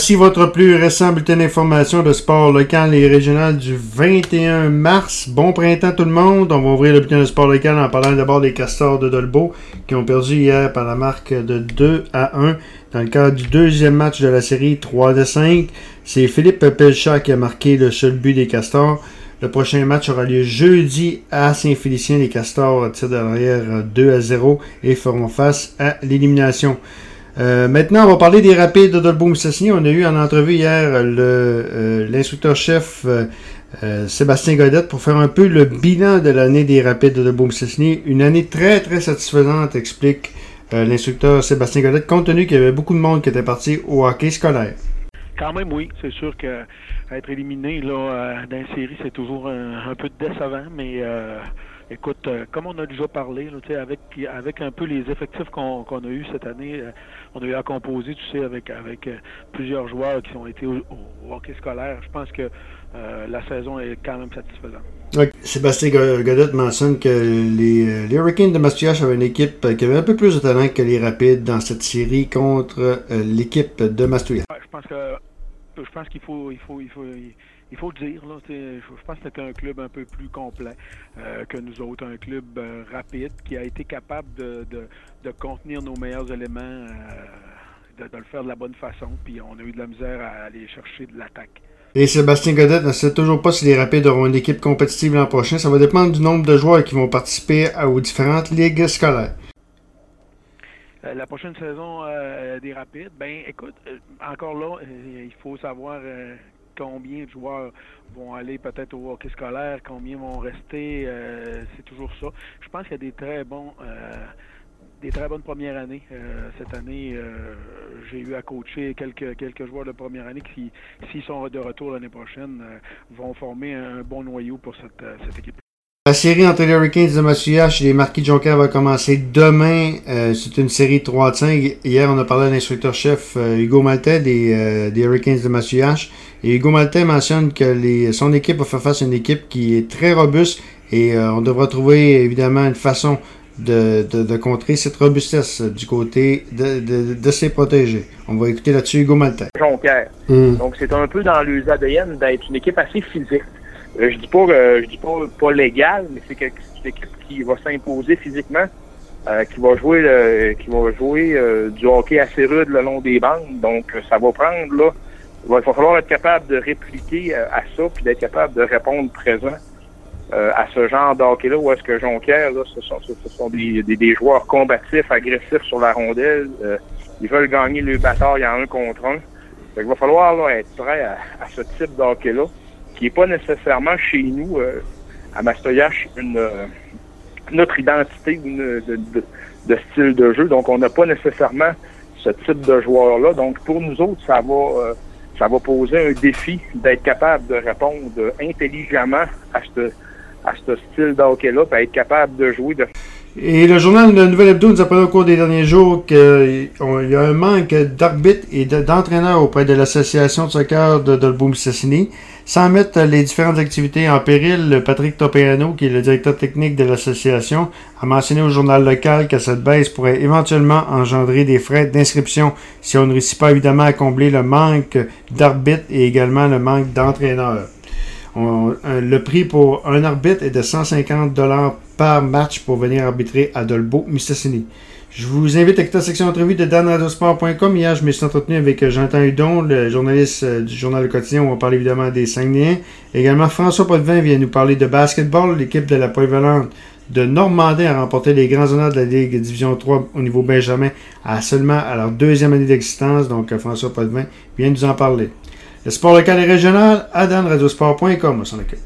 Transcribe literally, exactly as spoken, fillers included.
Voici votre plus récent bulletin d'information de sport local et régional du vingt et un mars. Bon printemps tout le monde. On va ouvrir le bulletin de sport local en parlant d'abord des Castors de Dolbeau qui ont perdu hier par la marque de deux à un dans le cadre du deuxième match de la série trois à cinq. C'est Philippe Pelchat qui a marqué le seul but des Castors. Le prochain match aura lieu jeudi à Saint-Félicien. Les Castors tirent de l'arrière deux à zéro et feront face à l'élimination. Euh, maintenant, on va parler des Rapides de Dolbeau-Mistassini. On a eu en entrevue hier le, euh, l'instructeur-chef euh, euh, Sébastien Godette pour faire un peu le bilan de l'année des Rapides de Dolbeau-Mistassini. Une année très, très satisfaisante, explique euh, l'instructeur Sébastien Godette, compte tenu qu'il y avait beaucoup de monde qui était parti au hockey scolaire. Quand même, oui. C'est sûr qu'être éliminé là, euh, dans une série, c'est toujours un, un peu décevant, mais... Euh... Écoute, euh, comme on a déjà parlé, là, avec avec un peu les effectifs qu'on, qu'on a eu cette année, euh, on a eu à composer, tu sais, avec avec euh, plusieurs joueurs qui ont été au, au hockey scolaire. Je pense que euh, la saison est quand même satisfaisante. Okay. Sébastien Godette mentionne que les, les Hurricanes de Mascouche avaient une équipe qui avait un peu plus de talent que les Rapides dans cette série contre euh, l'équipe de Mascouche. Ouais, je pense que je pense qu'il faut il faut il faut il, Il faut le dire, là, je pense que c'est un club un peu plus complet euh, que nous autres, un club euh, rapide qui a été capable de, de, de contenir nos meilleurs éléments, euh, de, de le faire de la bonne façon, puis on a eu de la misère à aller chercher de l'attaque. Et Sébastien Godette ne sait toujours pas si les Rapides auront une équipe compétitive l'an prochain. Ça va dépendre du nombre de joueurs qui vont participer aux différentes ligues scolaires. Euh, la prochaine saison euh, des Rapides, ben écoute, euh, encore là, euh, il faut savoir... Euh, combien de joueurs vont aller peut-être au hockey scolaire, combien vont rester, euh, c'est toujours ça. Je pense qu'il y a des très bons, euh, des très bonnes premières années. Euh, cette année, euh, j'ai eu à coacher quelques quelques joueurs de première année qui, s'ils sont de retour l'année prochaine, euh, vont former un bon noyau pour cette, euh, cette équipe. La série entre les Hurricanes de Mascouche et les Marquis de Jonquière va commencer demain. Euh, c'est une série trois à cinq. Hier, on a parlé à l'instructeur-chef euh, Hugo Maltais des, euh, des Hurricanes de Mascouche. Et Hugo Maltais mentionne que les, son équipe va faire face à une équipe qui est très robuste et euh, on devra trouver évidemment une façon de, de, de contrer cette robustesse du côté de, de, de ses protégés. On va écouter là-dessus Hugo Maltais. Jonquière. Mm. Donc, c'est un peu dans le A D N d'être une équipe assez physique. Euh, je dis pas, euh, je dis pas pas légal, mais c'est, que, c'est une équipe qui va s'imposer physiquement, euh, qui va jouer, euh, qui va jouer euh, du hockey assez rude le long des bandes. Donc, ça va prendre là, il va falloir être capable de répliquer euh, à ça, puis d'être capable de répondre présent euh, à ce genre de hockey là. Où est-ce que Jonquière là, ce sont, ce sont des, des, des joueurs combatifs, agressifs sur la rondelle. Euh, ils veulent gagner le bataille en un contre un. Donc, il va falloir là, être prêt à, à ce type de hockey là. Qui n'est pas nécessairement chez nous, euh, à Mascouche, une, euh, notre identité ou une, de, de, de style de jeu. Donc, on n'a pas nécessairement ce type de joueur-là. Donc, pour nous autres, ça va, euh, ça va poser un défi d'être capable de répondre intelligemment à ce, à ce style de hockey-là, puis être capable de jouer de... Et le journal de Nouvelle Hebdo nous apprenait au cours des derniers jours qu'il y a un manque d'arbitres et d'entraîneurs auprès de l'association de soccer de Dolbeau-Mistassini. Sans mettre les différentes activités en péril, Patrick Topeano, qui est le directeur technique de l'association, a mentionné au journal local que cette baisse pourrait éventuellement engendrer des frais d'inscription si on ne réussit pas évidemment à combler le manque d'arbitres et également le manque d'entraîneurs. On, un, le prix pour un arbitre est de cent cinquante dollars par match pour venir arbitrer à Dolbeau-Mistassini. Je vous invite à écouter la section entrevue de dan radio sport point com. Hier, je me suis entretenu avec Jonathan Hudon, le journaliste du Journal Le Quotidien, où on parle évidemment des Saguenayens. Également, François Potvin vient nous parler de basketball. L'équipe de la Polyvalente de Normandin a remporté les grands honneurs de la Ligue Division trois au niveau Benjamin à seulement à leur deuxième année d'existence. Donc, François Potvin vient nous en parler. Le sport local et régional à dan radio sport point com, on s'en occupe.